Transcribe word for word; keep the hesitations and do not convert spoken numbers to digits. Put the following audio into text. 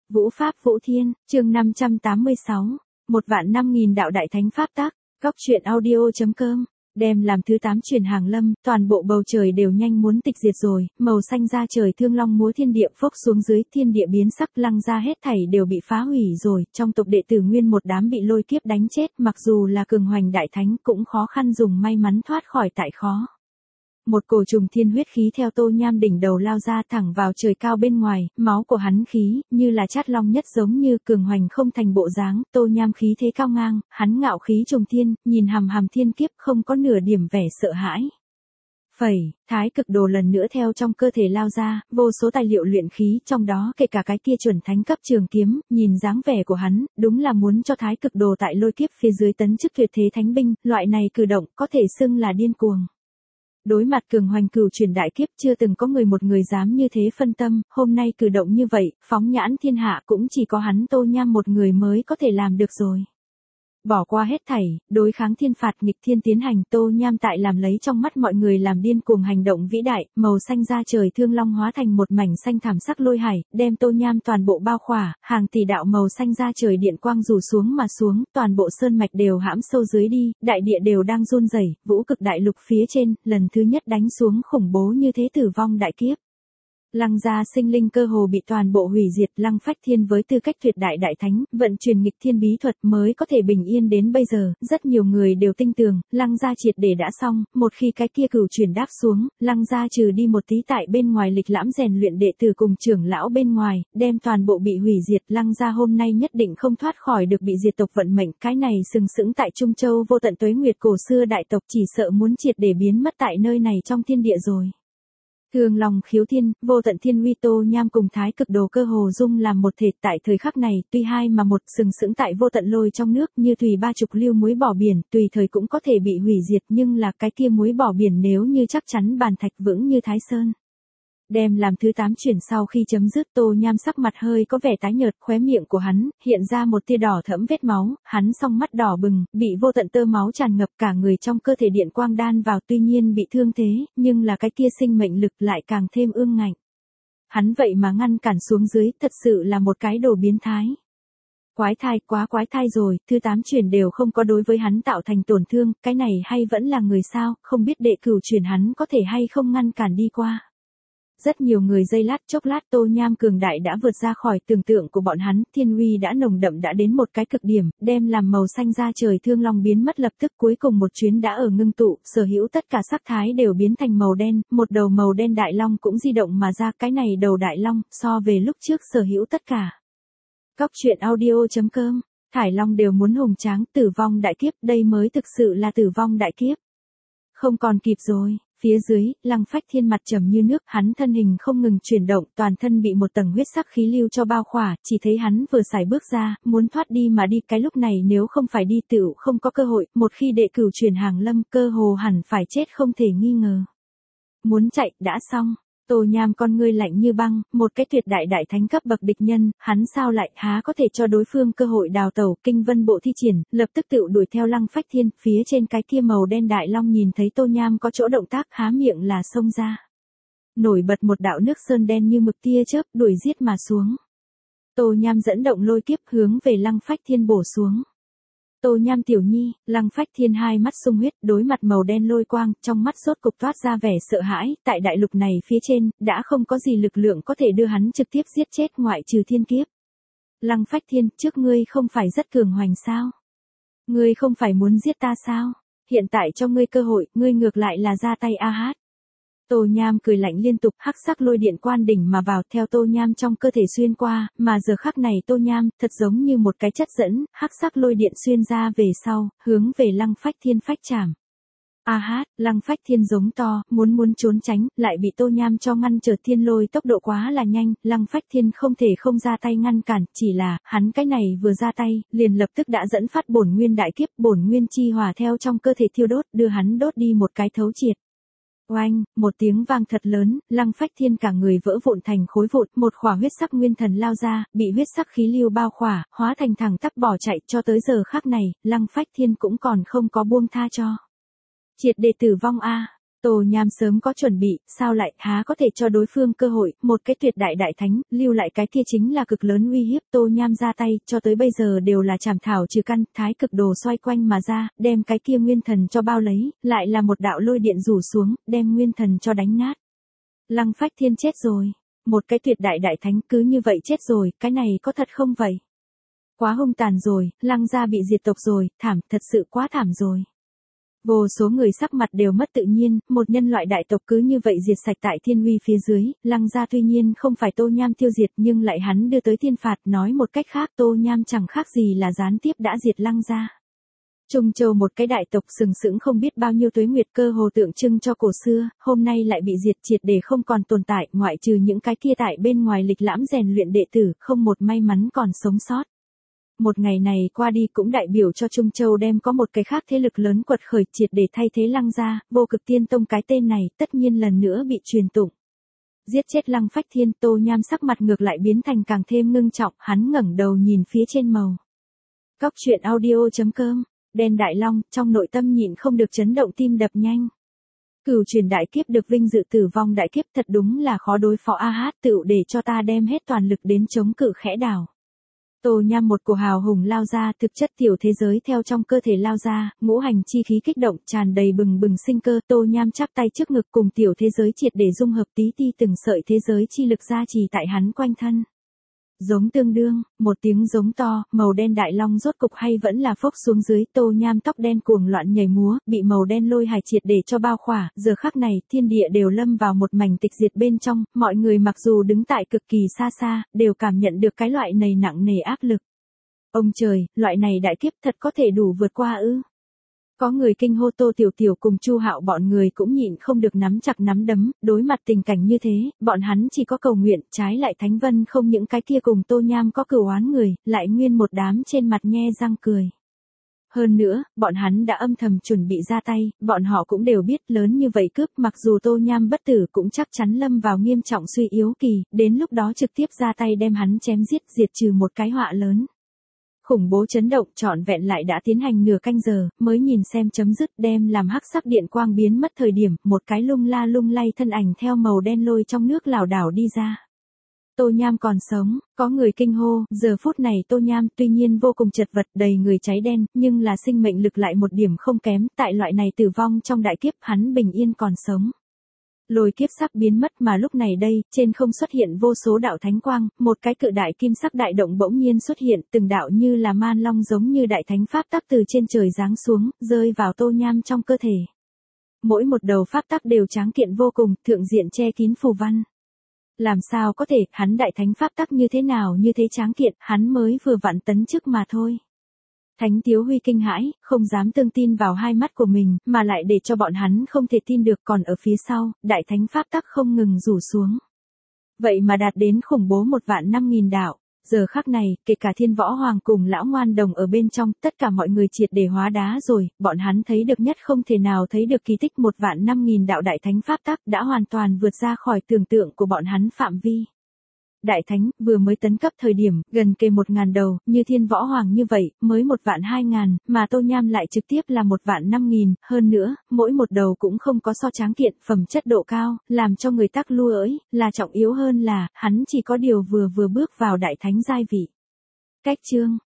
Vũ Pháp Vũ Thiên, chương năm trăm tám mươi sáu, một vạn năm nghìn đạo đại thánh pháp tác, góc truyện audio.com, đem làm thứ tám truyền hàng lâm, toàn bộ bầu trời đều nhanh muốn tịch diệt rồi, màu xanh da trời thương long múa thiên địa phốc xuống dưới, thiên địa biến sắc, lăng ra hết thảy đều bị phá hủy rồi, trong tộc đệ tử nguyên một đám bị lôi kiếp đánh chết, mặc dù là cường hoành đại thánh cũng khó khăn dùng may mắn thoát khỏi tại khó. Một cổ trùng thiên huyết khí theo Tô Nham đỉnh đầu lao ra thẳng vào trời cao bên ngoài, máu của hắn khí, như là chát long nhất giống như cường hoành không thành bộ dáng, Tô Nham khí thế cao ngang, hắn ngạo khí trùng thiên, nhìn hằm hằm thiên kiếp không có nửa điểm vẻ sợ hãi. Phẩy, thái cực đồ lần nữa theo trong cơ thể lao ra, vô số tài liệu luyện khí, trong đó kể cả cái kia chuẩn thánh cấp trường kiếm, nhìn dáng vẻ của hắn, đúng là muốn cho thái cực đồ tại lôi kiếp phía dưới tấn chức tuyệt thế thánh binh, loại này cử động có thể xưng là điên cuồng. Đối mặt cường hoành cửu truyền đại kiếp chưa từng có người một người dám như thế phân tâm, hôm nay cử động như vậy, phóng nhãn thiên hạ cũng chỉ có hắn Tô Nham một người mới có thể làm được rồi. Bỏ qua hết thảy, đối kháng thiên phạt nghịch thiên tiến hành, Tô Nham tại làm lấy trong mắt mọi người làm điên cuồng hành động vĩ đại, màu xanh da trời thương long hóa thành một mảnh xanh thảm sắc lôi hải, đem Tô Nham toàn bộ bao khỏa, hàng tỷ đạo màu xanh da trời điện quang rủ xuống mà xuống, toàn bộ sơn mạch đều hãm sâu dưới đi, đại địa đều đang run rẩy, vũ cực đại lục phía trên, lần thứ nhất đánh xuống khủng bố như thế tử vong đại kiếp. Lăng gia sinh linh cơ hồ bị toàn bộ hủy diệt, Lăng Phách Thiên với tư cách tuyệt đại đại thánh, vận truyền nghịch thiên bí thuật mới có thể bình yên đến bây giờ, rất nhiều người đều tin tưởng, Lăng gia triệt để đã xong, một khi cái kia cửu truyền đáp xuống, Lăng gia trừ đi một tí tại bên ngoài lịch lãm rèn luyện đệ tử cùng trưởng lão bên ngoài, đem toàn bộ bị hủy diệt, Lăng gia hôm nay nhất định không thoát khỏi được bị diệt tộc vận mệnh, cái này sừng sững tại Trung Châu vô tận tuế nguyệt cổ xưa đại tộc chỉ sợ muốn triệt để biến mất tại nơi này trong thiên địa rồi. Thương lòng khiếu thiên, vô tận thiên uy Tô Nham cùng thái cực đồ cơ hồ dung làm một thể tại thời khắc này, tuy hai mà một sừng sững tại vô tận lôi trong nước như thủy ba chục lưu muối bỏ biển, tùy thời cũng có thể bị hủy diệt nhưng là cái kia muối bỏ biển nếu như chắc chắn bàn thạch vững như Thái Sơn. Đem làm thứ tám chuyển sau khi chấm dứt Tô Nham sắc mặt hơi có vẻ tái nhợt, khóe miệng của hắn hiện ra một tia đỏ thẫm vết máu, hắn song mắt đỏ bừng, bị vô tận tơ máu tràn ngập cả người trong cơ thể điện quang đan vào, tuy nhiên bị thương thế, nhưng là cái kia sinh mệnh lực lại càng thêm ương ngạnh. Hắn vậy mà ngăn cản xuống dưới, thật sự là một cái đồ biến thái. Quái thai, quá quái thai rồi, thứ tám chuyển đều không có đối với hắn tạo thành tổn thương, cái này hay vẫn là người sao, không biết đệ cửu chuyển hắn có thể hay không ngăn cản đi qua. Rất nhiều người giây lát chốc lát Tô Nham cường đại đã vượt ra khỏi tưởng tượng của bọn hắn, thiên uy đã nồng đậm đã đến một cái cực điểm, đem làm màu xanh da trời thương long biến mất lập tức, cuối cùng một chuyến đã ở ngưng tụ, sở hữu tất cả sắc thái đều biến thành màu đen, một đầu màu đen đại long cũng di động mà ra, cái này đầu đại long, so về lúc trước sở hữu tất cả. Góc truyện audio.com, thải long đều muốn hùng tráng, tử vong đại kiếp, đây mới thực sự là tử vong đại kiếp. Không còn kịp rồi. Phía dưới, Lăng Phách Thiên mặt trầm như nước, hắn thân hình không ngừng chuyển động, toàn thân bị một tầng huyết sắc khí lưu cho bao khỏa, chỉ thấy hắn vừa sải bước ra, muốn thoát đi mà đi, cái lúc này nếu không phải đi tựu không có cơ hội, một khi đệ cửu truyền hàng lâm, cơ hồ hẳn phải chết không thể nghi ngờ. Muốn chạy, đã xong. Tô Nham con ngươi lạnh như băng, một cái tuyệt đại đại thánh cấp bậc địch nhân, hắn sao lại há có thể cho đối phương cơ hội đào tẩu, kinh vân bộ thi triển, lập tức tự đuổi theo Lăng Phách Thiên, phía trên cái kia màu đen đại long nhìn thấy Tô Nham có chỗ động tác há miệng là xông ra. Nổi bật một đạo nước sơn đen như mực tia chớp đuổi giết mà xuống. Tô Nham dẫn động lôi kiếp hướng về Lăng Phách Thiên bổ xuống. Tô Nham tiểu nhi, Lăng Phách Thiên hai mắt sung huyết, đối mặt màu đen lôi quang, trong mắt sốt cục toát ra vẻ sợ hãi, tại đại lục này phía trên, đã không có gì lực lượng có thể đưa hắn trực tiếp giết chết ngoại trừ thiên kiếp. Lăng Phách Thiên, trước ngươi không phải rất cường hoành sao? Ngươi không phải muốn giết ta sao? Hiện tại cho ngươi cơ hội, ngươi ngược lại là ra tay a hát. Tô Nham cười lạnh liên tục, hắc sắc lôi điện quan đỉnh mà vào theo Tô Nham trong cơ thể xuyên qua, mà giờ khắc này Tô Nham thật giống như một cái chất dẫn, hắc sắc lôi điện xuyên ra về sau, hướng về Lăng Phách Thiên phách chạm. A hát, Lăng Phách Thiên giống to, muốn muốn trốn tránh, lại bị Tô Nham cho ngăn trở, thiên lôi tốc độ quá là nhanh, Lăng Phách Thiên không thể không ra tay ngăn cản, chỉ là, hắn cái này vừa ra tay, liền lập tức đã dẫn phát bổn nguyên đại kiếp, bổn nguyên chi hỏa theo trong cơ thể thiêu đốt, đưa hắn đốt đi một cái thấu triệt. Oanh, một tiếng vang thật lớn, Lăng Phách Thiên cả người vỡ vụn thành khối vụn, một khỏa huyết sắc nguyên thần lao ra, bị huyết sắc khí lưu bao khỏa, hóa thành thẳng tắp bỏ chạy, cho tới giờ khắc này, Lăng Phách Thiên cũng còn không có buông tha cho. Triệt để tử vong a. Tô Nham sớm có chuẩn bị, sao lại há có thể cho đối phương cơ hội, một cái tuyệt đại đại thánh, lưu lại cái kia chính là cực lớn uy hiếp. Tô Nham ra tay, cho tới bây giờ đều là chảm thảo trừ căn, thái cực đồ xoay quanh mà ra, đem cái kia nguyên thần cho bao lấy, lại là một đạo lôi điện rủ xuống, đem nguyên thần cho đánh nát. Lăng Phách Thiên chết rồi, một cái tuyệt đại đại thánh cứ như vậy chết rồi, cái này có thật không vậy? Quá hung tàn rồi, Lăng gia bị diệt tộc rồi, thảm, thật sự quá thảm rồi. Vô số người sắc mặt đều mất tự nhiên, một nhân loại đại tộc cứ như vậy diệt sạch tại thiên uy phía dưới. Lăng gia tuy nhiên không phải Tô Nham tiêu diệt nhưng lại hắn đưa tới thiên phạt, nói một cách khác Tô Nham chẳng khác gì là gián tiếp đã diệt Lăng gia. Trung Châu một cái đại tộc sừng sững không biết bao nhiêu tuế nguyệt, cơ hồ tượng trưng cho cổ xưa, hôm nay lại bị diệt triệt để không còn tồn tại, ngoại trừ những cái kia tại bên ngoài lịch lãm rèn luyện đệ tử, không một may mắn còn sống sót. Một ngày này qua đi cũng đại biểu cho Trung Châu đem có một cái khác thế lực lớn quật khởi, triệt để thay thế Lăng gia. Vô Cực Tiên Tông cái tên này tất nhiên lần nữa bị truyền tụng. Giết chết Lăng Phách Thiên, Tô Nham sắc mặt ngược lại biến thành càng thêm ngưng trọng, hắn ngẩng đầu nhìn phía trên màu. Góc truyện audio chấm com, đen đại long, trong nội tâm nhịn không được chấn động, tim đập nhanh. Cửu truyền đại kiếp được vinh dự tử vong đại kiếp, thật đúng là khó đối phó a hát, tựu để cho ta đem hết toàn lực đến chống cự khẽ đảo. Tô Nham một cổ hào hùng lao ra, thực chất tiểu thế giới theo trong cơ thể lao ra, ngũ hành chi khí kích động, tràn đầy bừng bừng sinh cơ. Tô Nham chắp tay trước ngực, cùng tiểu thế giới triệt để dung hợp, tí ti từng sợi thế giới chi lực gia trì tại hắn quanh thân. Giống tương đương, một tiếng giống to, màu đen đại long rốt cục hay vẫn là phốc xuống dưới. Tô Nham tóc đen cuồng loạn nhảy múa, bị màu đen lôi hải triệt để cho bao khỏa. Giờ khắc này, thiên địa đều lâm vào một mảnh tịch diệt bên trong, mọi người mặc dù đứng tại cực kỳ xa xa, đều cảm nhận được cái loại này nặng nề áp lực. Ông trời, loại này đại kiếp thật có thể đủ vượt qua ư? Có người kinh hô. Tô Tiểu Tiểu cùng Chu Hạo bọn người cũng nhịn không được nắm chặt nắm đấm, đối mặt tình cảnh như thế, bọn hắn chỉ có cầu nguyện, trái lại Thánh Vân không những cái kia cùng Tô Nham có cửu oán người, lại nguyên một đám trên mặt nhe răng cười. Hơn nữa, bọn hắn đã âm thầm chuẩn bị ra tay, bọn họ cũng đều biết lớn như vậy cướp, mặc dù Tô Nham bất tử cũng chắc chắn lâm vào nghiêm trọng suy yếu kỳ, đến lúc đó trực tiếp ra tay đem hắn chém giết, diệt trừ một cái họa lớn. Khủng bố chấn động trọn vẹn lại đã tiến hành nửa canh giờ, mới nhìn xem chấm dứt, đem làm hắc sắc điện quang biến mất thời điểm, một cái lung la lung lay thân ảnh theo màu đen lôi trong nước lảo đảo đi ra. Tô Nham còn sống, có người kinh hô, giờ phút này Tô Nham tuy nhiên vô cùng chật vật, đầy người cháy đen, nhưng là sinh mệnh lực lại một điểm không kém, tại loại này tử vong trong đại kiếp, hắn bình yên còn sống. Lôi kiếp sắp biến mất mà lúc này đây, trên không xuất hiện vô số đạo thánh quang, một cái cự đại kim sắc đại động bỗng nhiên xuất hiện, từng đạo như là man long giống như đại thánh pháp tắc từ trên trời giáng xuống, rơi vào Tô Nham trong cơ thể. Mỗi một đầu pháp tắc đều tráng kiện vô cùng, thượng diện che kín phù văn. Làm sao có thể, hắn đại thánh pháp tắc như thế nào như thế tráng kiện, hắn mới vừa vặn tấn chức mà thôi. Thánh Tiếu Huy kinh hãi, không dám tương tin vào hai mắt của mình, mà lại để cho bọn hắn không thể tin được, còn ở phía sau, đại thánh pháp tắc không ngừng rủ xuống. Vậy mà đạt đến khủng bố một vạn năm nghìn đạo. Giờ khắc này, kể cả Thiên Võ Hoàng cùng Lão Ngoan Đồng ở bên trong, tất cả mọi người triệt để hóa đá rồi, bọn hắn thấy được nhất không thể nào thấy được kỳ tích, một vạn năm nghìn đạo đại thánh pháp tắc đã hoàn toàn vượt ra khỏi tưởng tượng của bọn hắn phạm vi. Đại thánh, vừa mới tấn cấp thời điểm, gần kề một ngàn đầu, như Thiên Võ Hoàng như vậy, mới một vạn hai ngàn, mà Tô Nham lại trực tiếp là một vạn năm nghìn, hơn nữa, mỗi một đầu cũng không có so tráng kiện, phẩm chất độ cao, làm cho người tắc lui ới, là trọng yếu hơn là, hắn chỉ có điều vừa vừa bước vào đại thánh giai vị. Cách chương